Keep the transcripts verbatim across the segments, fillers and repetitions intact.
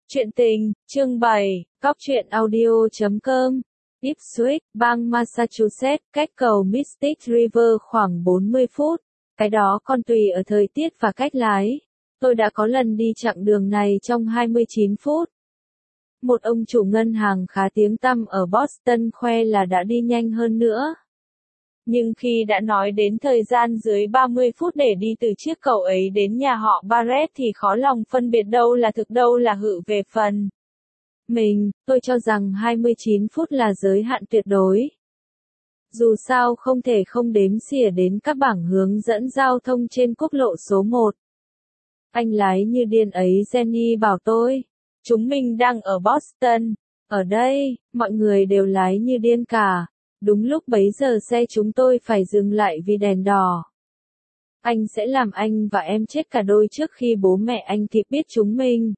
Chuyện tình, chương bảy, cóc truyện audio chấm com. Ipswich, bang Massachusetts, cách cầu Mystic River khoảng bốn mươi phút. Cái đó còn tùy ở thời tiết và cách lái. Tôi đã có lần đi chặng đường này trong hai mươi chín phút. Một ông chủ ngân hàng khá tiếng tăm ở Boston khoe là đã đi nhanh hơn nữa. Nhưng khi đã nói đến thời gian dưới ba mươi phút để đi từ chiếc cầu ấy đến nhà họ Barrett thì khó lòng phân biệt đâu là thực đâu là hư về phần mình. Tôi cho rằng hai mươi chín phút là giới hạn tuyệt đối. Dù sao không thể không đếm xỉa đến các bảng hướng dẫn giao thông trên quốc lộ số một. Anh lái như điên ấy, Jenny bảo tôi. Chúng mình đang ở Boston. Ở đây, mọi người đều lái như điên cả. Đúng lúc bấy giờ xe chúng tôi phải dừng lại vì đèn đỏ. Anh sẽ làm anh và em chết cả đôi trước khi bố mẹ anh kịp biết chúng mình.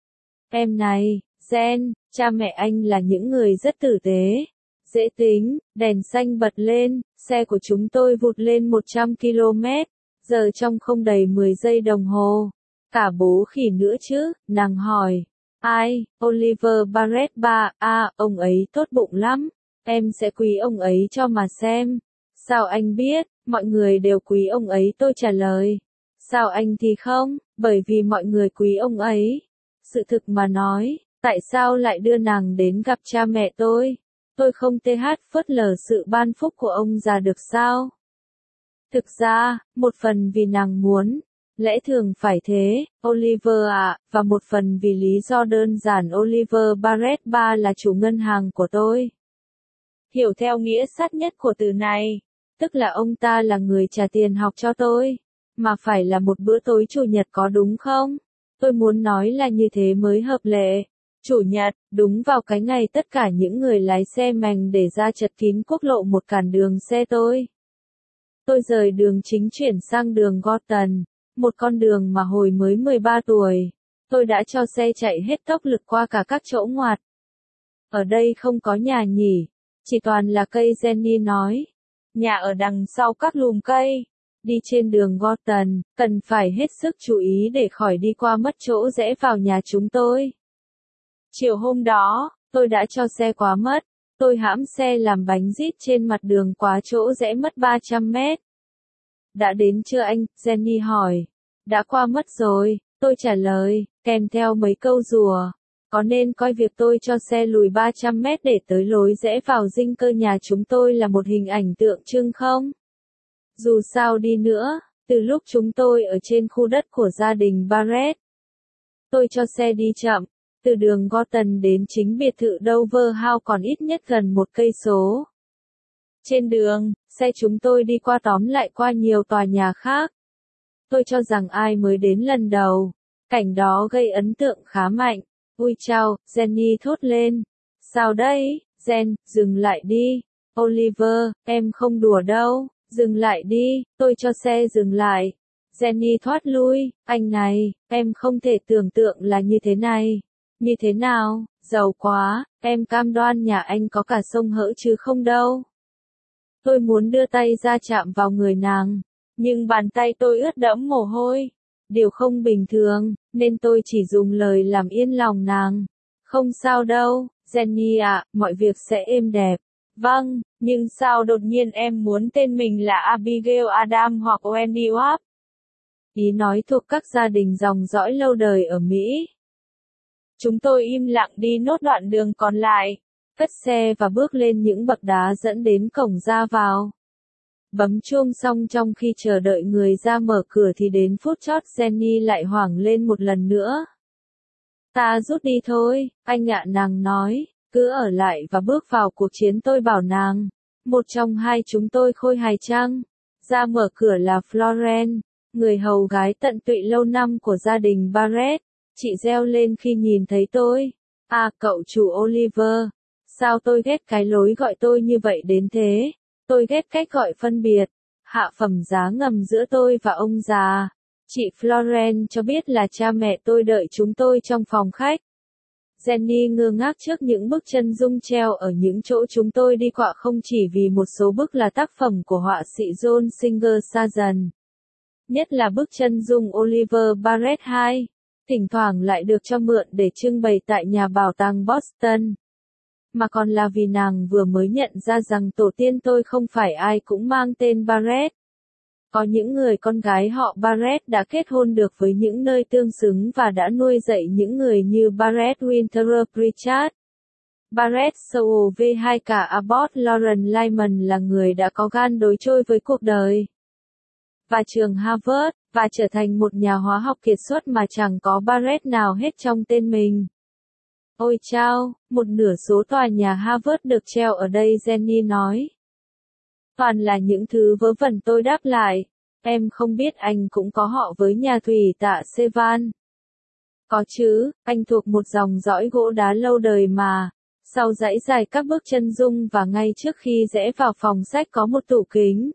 Em này, Jen, cha mẹ anh là những người rất tử tế, dễ tính. Đèn xanh bật lên, xe của chúng tôi vụt lên một trăm ki lô mét, giờ trong không đầy mười giây đồng hồ. Cả bố khỉ nữa chứ, nàng hỏi. Ai, Oliver Barrett ba, à, ông ấy tốt bụng lắm. Em sẽ quý ông ấy cho mà xem. Sao anh biết, mọi người đều quý ông ấy, tôi trả lời. Sao anh thì không, bởi vì mọi người quý ông ấy. Sự thực mà nói, tại sao lại đưa nàng đến gặp cha mẹ tôi? Tôi không th phớt lờ sự ban phúc của ông già được sao? Thực ra, một phần vì nàng muốn. Lẽ thường phải thế, Oliver ạ, à, và một phần vì lý do đơn giản Oliver Barrett ba là chủ ngân hàng của tôi. Hiểu theo nghĩa sát nhất của từ này, tức là ông ta là người trả tiền học cho tôi, mà phải là một bữa tối chủ nhật có đúng không? Tôi muốn nói là như thế mới hợp lệ. Chủ nhật, đúng vào cái ngày tất cả những người lái xe mành để ra chật kín quốc lộ một cản đường xe tôi. Tôi rời đường chính chuyển sang đường Gorton, một con đường mà hồi mới mười ba tuổi, tôi đã cho xe chạy hết tốc lực qua cả các chỗ ngoặt. Ở đây không có nhà nhỉ? Chỉ toàn là cây, Jenny nói. Nhà ở đằng sau các lùm cây. Đi trên đường Gorton, cần phải hết sức chú ý để khỏi đi qua mất chỗ rẽ vào nhà chúng tôi. Chiều hôm đó, tôi đã cho xe quá mất. Tôi hãm xe làm bánh rít trên mặt đường quá chỗ rẽ mất ba trăm mét. Đã đến chưa anh? Jenny hỏi. Đã qua mất rồi, tôi trả lời, kèm theo mấy câu rùa. Có nên coi việc tôi cho xe lùi ba trăm mét để tới lối rẽ vào dinh cơ nhà chúng tôi là một hình ảnh tượng trưng không? Dù sao đi nữa, từ lúc chúng tôi ở trên khu đất của gia đình Barrett, tôi cho xe đi chậm, từ đường Gorton đến chính biệt thự Dover House còn ít nhất gần một cây số. Trên đường, xe chúng tôi đi qua tóm lại qua nhiều tòa nhà khác. Tôi cho rằng ai mới đến lần đầu, cảnh đó gây ấn tượng khá mạnh. Ui chao, Jenny thốt lên. Sao đấy, Jen, dừng lại đi. Oliver, em không đùa đâu, dừng lại đi, tôi cho xe dừng lại. Jenny thoát lui, anh này, em không thể tưởng tượng là như thế này. Như thế nào, giàu quá, em cam đoan nhà anh có cả sông hỡ chứ không đâu. Tôi muốn đưa tay ra chạm vào người nàng, nhưng bàn tay tôi ướt đẫm mồ hôi. Điều không bình thường, nên tôi chỉ dùng lời làm yên lòng nàng. Không sao đâu, Jenny ạ, mọi việc sẽ êm đẹp. Vâng, nhưng sao đột nhiên em muốn tên mình là Abigail Adam hoặc Wendy Wap? Ý nói thuộc các gia đình dòng dõi lâu đời ở Mỹ. Chúng tôi im lặng đi nốt đoạn đường còn lại, cất xe và bước lên những bậc đá dẫn đến cổng ra vào. Bấm chuông xong trong khi chờ đợi người ra mở cửa thì đến phút chót Jenny lại hoảng lên một lần nữa. Ta rút đi thôi, anh ạ, nàng nói, cứ ở lại và bước vào cuộc chiến, tôi bảo nàng. Một trong hai chúng tôi khôi hài chăng? Ra mở cửa là Florence, người hầu gái tận tụy lâu năm của gia đình Barrett. Chị reo lên khi nhìn thấy tôi. À, cậu chủ Oliver. Sao tôi ghét cái lối gọi tôi như vậy đến thế? Tôi ghét cách gọi phân biệt, hạ phẩm giá ngầm giữa tôi và ông già. Chị Florence cho biết là cha mẹ tôi đợi chúng tôi trong phòng khách. Jenny ngơ ngác trước những bức chân dung treo ở những chỗ chúng tôi đi qua, không chỉ vì một số bức là tác phẩm của họa sĩ John Singer Sargent. Nhất là bức chân dung Oliver Barrett hai. thỉnh thoảng lại được cho mượn để trưng bày tại nhà bảo tàng Boston. Mà còn là vì nàng vừa mới nhận ra rằng tổ tiên tôi không phải ai cũng mang tên Barrett. Có những người con gái họ Barrett đã kết hôn được với những nơi tương xứng và đã nuôi dạy những người như Barrett Winterer Pritchard, Barrett Sowell v hay cả Abbott Lauren Lyman là người đã có gan đối trôi với cuộc đời và trường Harvard, và trở thành một nhà hóa học kiệt xuất mà chẳng có Barrett nào hết trong tên mình. Ôi chao, một nửa số tòa nhà Harvard được treo ở đây, Jenny nói. Toàn là những thứ vớ vẩn, tôi đáp lại. Em không biết anh cũng có họ với nhà thủy tạ Sevan. Có chứ, anh thuộc một dòng dõi gỗ đá lâu đời mà. Sau dãy dài các bước chân dung và ngay trước khi rẽ vào phòng sách có một tủ kính.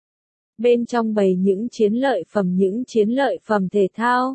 Bên trong bày những chiến lợi phẩm những chiến lợi phẩm thể thao.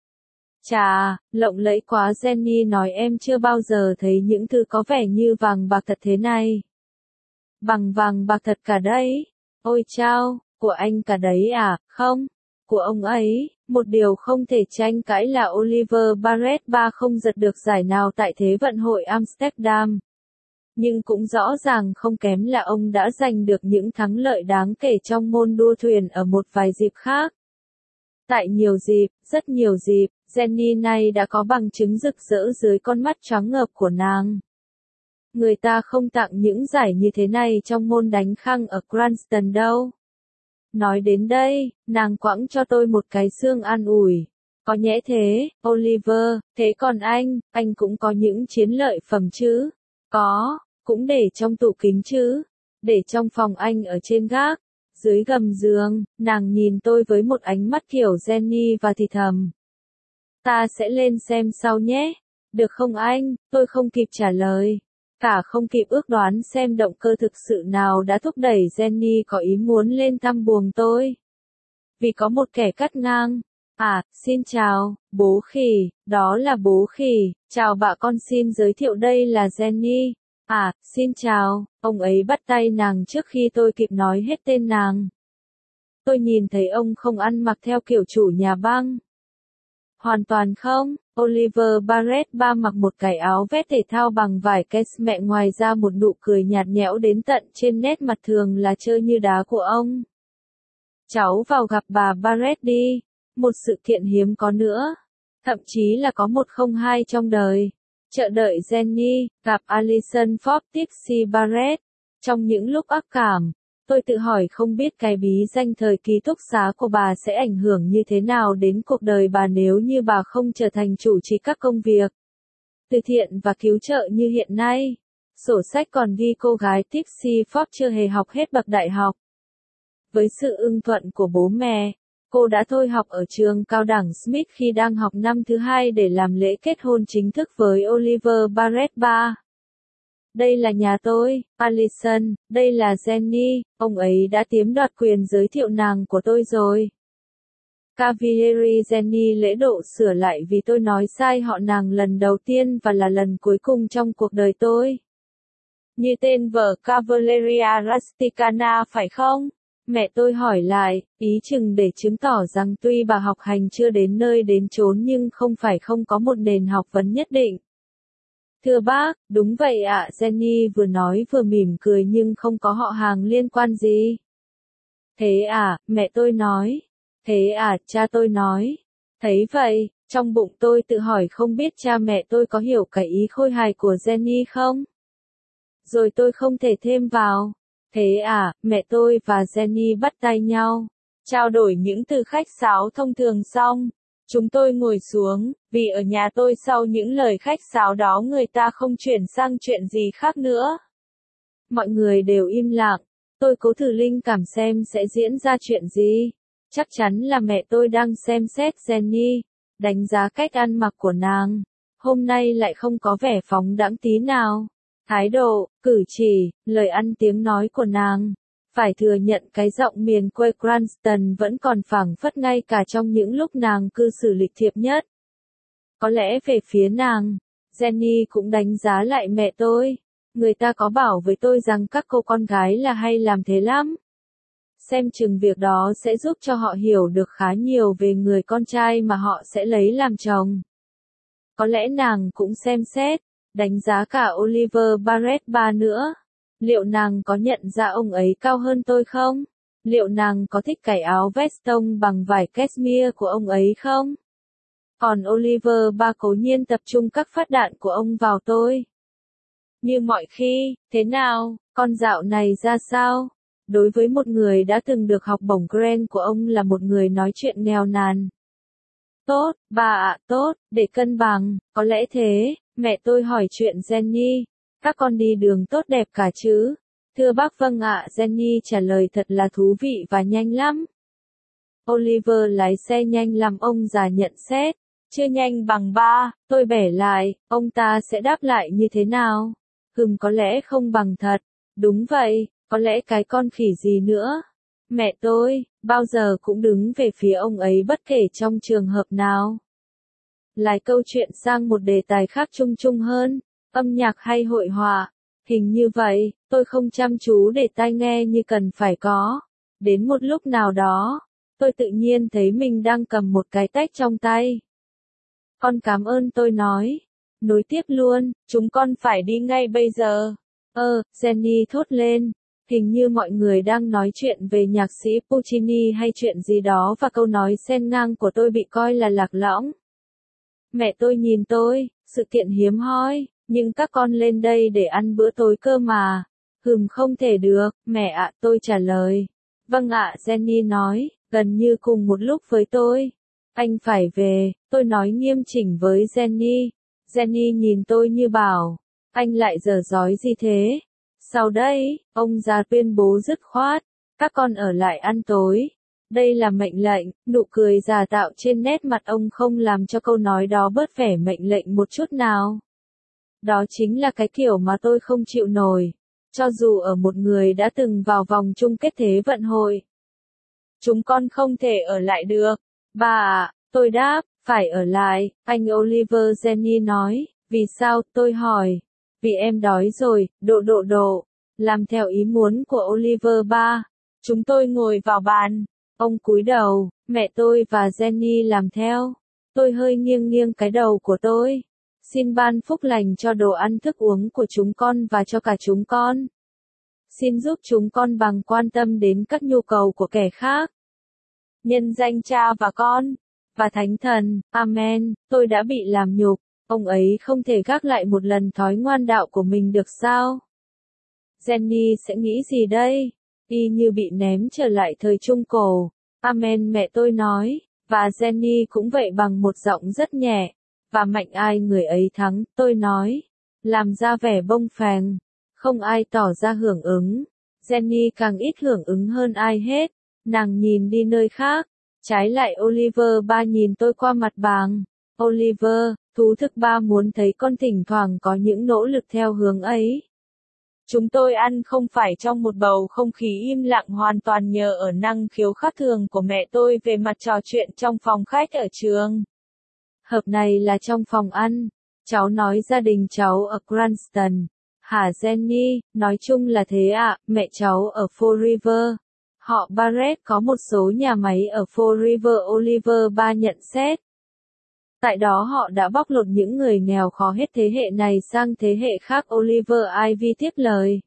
Chà, lộng lẫy quá, Jenny nói, em chưa bao giờ thấy những thứ có vẻ như vàng bạc thật thế này. Bằng vàng bạc thật cả đấy. Ôi chao, của anh cả đấy à? Không, của ông ấy. Một điều không thể tranh cãi là Oliver Barrett ba không giật được giải nào tại Thế vận hội Amsterdam. Nhưng cũng rõ ràng không kém là ông đã giành được những thắng lợi đáng kể trong môn đua thuyền ở một vài dịp khác. Tại nhiều dịp, rất nhiều dịp, Jenny này đã có bằng chứng rực rỡ dưới con mắt choáng ngợp của nàng. Người ta không tặng những giải như thế này trong môn đánh khăng ở Cranston đâu. Nói đến đây, nàng quẳng cho tôi một cái xương an ủi. Có nhẽ thế, Oliver, thế còn anh, anh cũng có những chiến lợi phẩm chứ? Có, cũng để trong tủ kính chứ? Để trong phòng anh ở trên gác, dưới gầm giường. Nàng nhìn tôi với một ánh mắt kiểu Jenny và thì thầm. Ta sẽ lên xem sau nhé. Được không anh? Tôi không kịp trả lời. Cả không kịp ước đoán xem động cơ thực sự nào đã thúc đẩy Jenny có ý muốn lên thăm buồng tôi. Vì có một kẻ cắt ngang. À, xin chào, bố khỉ, đó là bố khỉ. Chào bà con, xin giới thiệu đây là Jenny. À, xin chào, ông ấy bắt tay nàng trước khi tôi kịp nói hết tên nàng. Tôi nhìn thấy ông không ăn mặc theo kiểu chủ nhà băng. Hoàn toàn không, Oliver Barrett ba mặc một cái áo vest thể thao bằng vải cashmere, ngoài ra một nụ cười nhạt nhẽo đến tận trên nét mặt thường là trơ như đá của ông. Cháu vào gặp bà Barrett đi, một sự kiện hiếm có nữa, thậm chí là có một không hai trong đời. Chờ đợi Jenny, gặp Alison Forbes Dixie Barrett. Trong những lúc ác cảm, tôi tự hỏi không biết cái bí danh thời ký túc xá của bà sẽ ảnh hưởng như thế nào đến cuộc đời bà nếu như bà không trở thành chủ trì các công việc từ thiện và cứu trợ như hiện nay. Sổ sách còn ghi cô gái Dixie Forbes chưa hề học hết bậc đại học. Với sự ưng thuận của bố mẹ, cô đã thôi học ở trường cao đẳng Smith khi đang học năm thứ hai để làm lễ kết hôn chính thức với Oliver Barrett ba. Đây là nhà tôi, Alison, đây là Jenny, ông ấy đã chiếm đoạt quyền giới thiệu nàng của tôi rồi. Cavalieri Jenny lễ độ sửa lại vì tôi nói sai họ nàng lần đầu tiên và là lần cuối cùng trong cuộc đời tôi. Như tên vở Cavalleria Rusticana phải không? Mẹ tôi hỏi lại, ý chừng để chứng tỏ rằng tuy bà học hành chưa đến nơi đến chốn nhưng không phải không có một nền học vấn nhất định. Thưa bác, đúng vậy ạ, Jenny vừa nói vừa mỉm cười nhưng không có họ hàng liên quan gì. Thế à, mẹ tôi nói. Thế à, cha tôi nói. Thấy vậy, trong bụng tôi tự hỏi không biết cha mẹ tôi có hiểu cái ý khôi hài của Jenny không? Rồi tôi không thể thêm vào. Thế à, mẹ tôi và Jenny bắt tay nhau, trao đổi những từ khách sáo thông thường xong. Chúng tôi ngồi xuống, vì ở nhà tôi sau những lời khách sáo đó người ta không chuyển sang chuyện gì khác nữa. Mọi người đều im lặng, tôi cố thử linh cảm xem sẽ diễn ra chuyện gì. Chắc chắn là mẹ tôi đang xem xét Jenny, đánh giá cách ăn mặc của nàng. Hôm nay lại không có vẻ phóng đãng tí nào. Thái độ, cử chỉ, lời ăn tiếng nói của nàng. Phải thừa nhận cái giọng miền quê Cranston vẫn còn phảng phất ngay cả trong những lúc nàng cư xử lịch thiệp nhất. Có lẽ về phía nàng, Jenny cũng đánh giá lại mẹ tôi. Người ta có bảo với tôi rằng các cô con gái là hay làm thế lắm. Xem chừng việc đó sẽ giúp cho họ hiểu được khá nhiều về người con trai mà họ sẽ lấy làm chồng. Có lẽ nàng cũng xem xét, đánh giá cả Oliver Barrett ba nữa. Liệu nàng có nhận ra ông ấy cao hơn tôi không? Liệu nàng có thích cái áo vest tông bằng vải cashmere của ông ấy không? Còn Oliver ba cố nhiên tập trung các phát đạn của ông vào tôi. Như mọi khi, thế nào, con dạo này ra sao? Đối với một người đã từng được học bổng Grant của ông là một người nói chuyện nghèo nàn. Tốt, bà ạ, tốt, để cân bằng, có lẽ thế, mẹ tôi hỏi chuyện Jenny. Các con đi đường tốt đẹp cả chứ? Thưa bác vâng ạ, Jenny trả lời thật là thú vị và nhanh lắm. Oliver lái xe nhanh làm ông già nhận xét. Chưa nhanh bằng ba, tôi bẻ lại, ông ta sẽ đáp lại như thế nào? Hừm có lẽ không bằng thật. Đúng vậy, có lẽ cái con khỉ gì nữa. Mẹ tôi, bao giờ cũng đứng về phía ông ấy bất kể trong trường hợp nào. Lái câu chuyện sang một đề tài khác chung chung hơn, âm nhạc hay hội họa. Hình như vậy, tôi không chăm chú để tai nghe như cần phải có. Đến một lúc nào đó, tôi tự nhiên thấy mình đang cầm một cái tách trong tay. Con cảm ơn tôi nói. Nối tiếp luôn, chúng con phải đi ngay bây giờ. Ơ, Jenny thốt lên. Hình như mọi người đang nói chuyện về nhạc sĩ Puccini hay chuyện gì đó và câu nói xen ngang của tôi bị coi là lạc lõng. Mẹ tôi nhìn tôi, sự kiện hiếm hoi, nhưng các con lên đây để ăn bữa tối cơ mà. Hừm không thể được, mẹ ạ, tôi trả lời. Vâng ạ, Jenny nói, gần như cùng một lúc với tôi. Anh phải về, tôi nói nghiêm chỉnh với Jenny. Jenny nhìn tôi như bảo, anh lại dở dói gì thế? Sau đây, ông già tuyên bố dứt khoát, các con ở lại ăn tối. Đây là mệnh lệnh, nụ cười giả tạo trên nét mặt ông không làm cho câu nói đó bớt vẻ mệnh lệnh một chút nào. Đó chính là cái kiểu mà tôi không chịu nổi, cho dù ở một người đã từng vào vòng chung kết thế vận hội. Chúng con không thể ở lại được. Bà ạ, tôi đáp, phải ở lại, anh Oliver Jenny nói, vì sao, tôi hỏi. Vì em đói rồi, độ độ độ. Làm theo ý muốn của Oliver ba. Chúng tôi ngồi vào bàn. Ông cúi đầu, mẹ tôi và Jenny làm theo. Tôi hơi nghiêng nghiêng cái đầu của tôi. Xin ban phúc lành cho đồ ăn thức uống của chúng con và cho cả chúng con. Xin giúp chúng con bằng quan tâm đến các nhu cầu của kẻ khác. Nhân danh Cha và Con và Thánh Thần, Amen, tôi đã bị làm nhục. Ông ấy không thể gác lại một lần thói ngoan đạo của mình được sao? Jenny sẽ nghĩ gì đây? Y như bị ném trở lại thời Trung Cổ. Amen mẹ tôi nói, và Jenny cũng vậy bằng một giọng rất nhẹ. Và mạnh ai người ấy thắng, tôi nói. Làm ra vẻ bông phèn. Không ai tỏ ra hưởng ứng. Jenny càng ít hưởng ứng hơn ai hết. Nàng nhìn đi nơi khác. Trái lại Oliver ba nhìn tôi qua mặt bằng. Oliver, thú thực ba muốn thấy con thỉnh thoảng có những nỗ lực theo hướng ấy. Chúng tôi ăn không phải trong một bầu không khí im lặng hoàn toàn nhờ ở năng khiếu khác thường của mẹ tôi về mặt trò chuyện trong phòng khách ở trường. Hợp này là trong phòng ăn. Cháu nói gia đình cháu ở Cranston. Hả Jenny, nói chung là thế ạ, mẹ cháu ở Fall River. Họ Barrett có một số nhà máy ở Fall River Oliver ba nhận xét. Tại đó họ đã bóc lột những người nghèo khó hết thế hệ này sang thế hệ khác Oliver Ivy tiếp lời.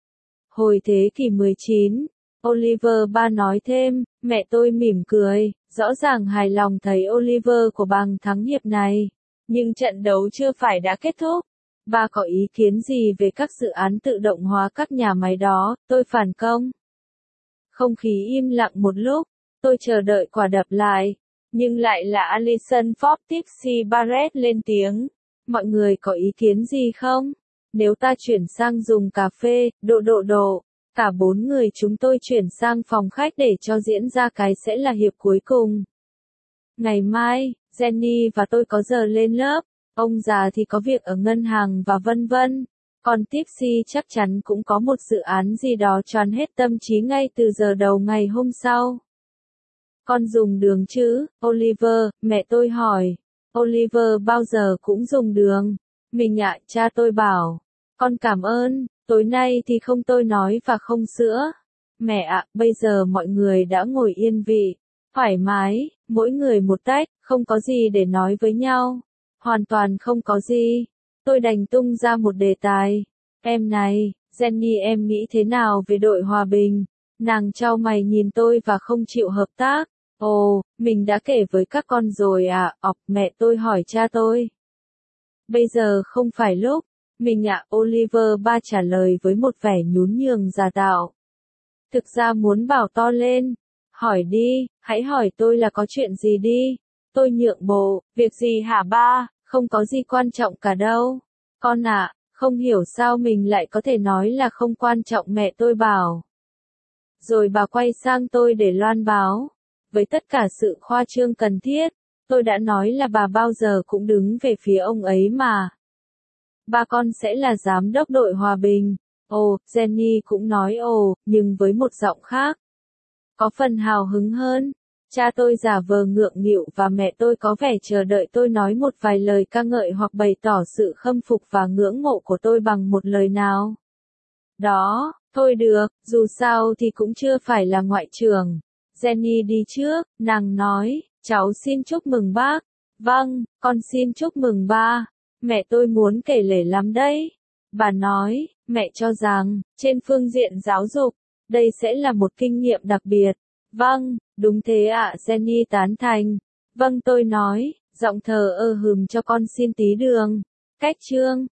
Hồi thế kỷ mười chín, Oliver ba nói thêm, mẹ tôi mỉm cười, rõ ràng hài lòng thấy Oliver của bằng thắng hiệp này. Nhưng trận đấu chưa phải đã kết thúc. Ba có ý kiến gì về các dự án tự động hóa các nhà máy đó, tôi phản công. Không khí im lặng một lúc, tôi chờ đợi quả đập lại. Nhưng lại là Alison Forbes Tipsy Barrett lên tiếng. Mọi người có ý kiến gì không? Nếu ta chuyển sang dùng cà phê, độ độ độ. Cả bốn người chúng tôi chuyển sang phòng khách để cho diễn ra cái sẽ là hiệp cuối cùng. Ngày mai, Jenny và tôi có giờ lên lớp. Ông già thì có việc ở ngân hàng và vân vân. Còn Tipsy chắc chắn cũng có một dự án gì đó choán hết tâm trí ngay từ giờ đầu ngày hôm sau. Con dùng đường chứ, Oliver, mẹ tôi hỏi. Oliver bao giờ cũng dùng đường. Mình ạ, cha tôi bảo. Con cảm ơn, tối nay thì không tôi nói và không sữa. Mẹ ạ, bây giờ mọi người đã ngồi yên vị. Thoải mái, mỗi người một tách, không có gì để nói với nhau. Hoàn toàn không có gì. Tôi đành tung ra một đề tài. Em này, Jenny em nghĩ thế nào về đội hòa bình? Nàng chau mày nhìn tôi và không chịu hợp tác. Ồ, mình đã kể với các con rồi à, ọc mẹ tôi hỏi cha tôi. Bây giờ không phải lúc. Mình ạ, Oliver ba trả lời với một vẻ nhún nhường giả tạo. Thực ra muốn bảo to lên. Hỏi đi, hãy hỏi tôi là có chuyện gì đi. Tôi nhượng bộ, việc gì hả ba, không có gì quan trọng cả đâu. Con ạ, không hiểu sao mình lại có thể nói là không quan trọng mẹ tôi bảo. Rồi bà quay sang tôi để loan báo. Với tất cả sự khoa trương cần thiết, tôi đã nói là bà bao giờ cũng đứng về phía ông ấy mà. Ba con sẽ là giám đốc đội hòa bình. Ồ, Jenny cũng nói ồ, nhưng với một giọng khác. Có phần hào hứng hơn. Cha tôi giả vờ ngượng nghịu và mẹ tôi có vẻ chờ đợi tôi nói một vài lời ca ngợi hoặc bày tỏ sự khâm phục và ngưỡng mộ của tôi bằng một lời nào. Đó, thôi được, dù sao thì cũng chưa phải là ngoại trưởng. Jenny đi trước, nàng nói, cháu xin chúc mừng bác. Vâng, con xin chúc mừng ba. Mẹ tôi muốn kể lể lắm đấy. Bà nói, mẹ cho rằng, trên phương diện giáo dục, đây sẽ là một kinh nghiệm đặc biệt. Vâng, đúng thế ạ, Jenny tán thành. Vâng tôi nói, giọng thờ ơ hừm cho con xin tí đường. Cách chương.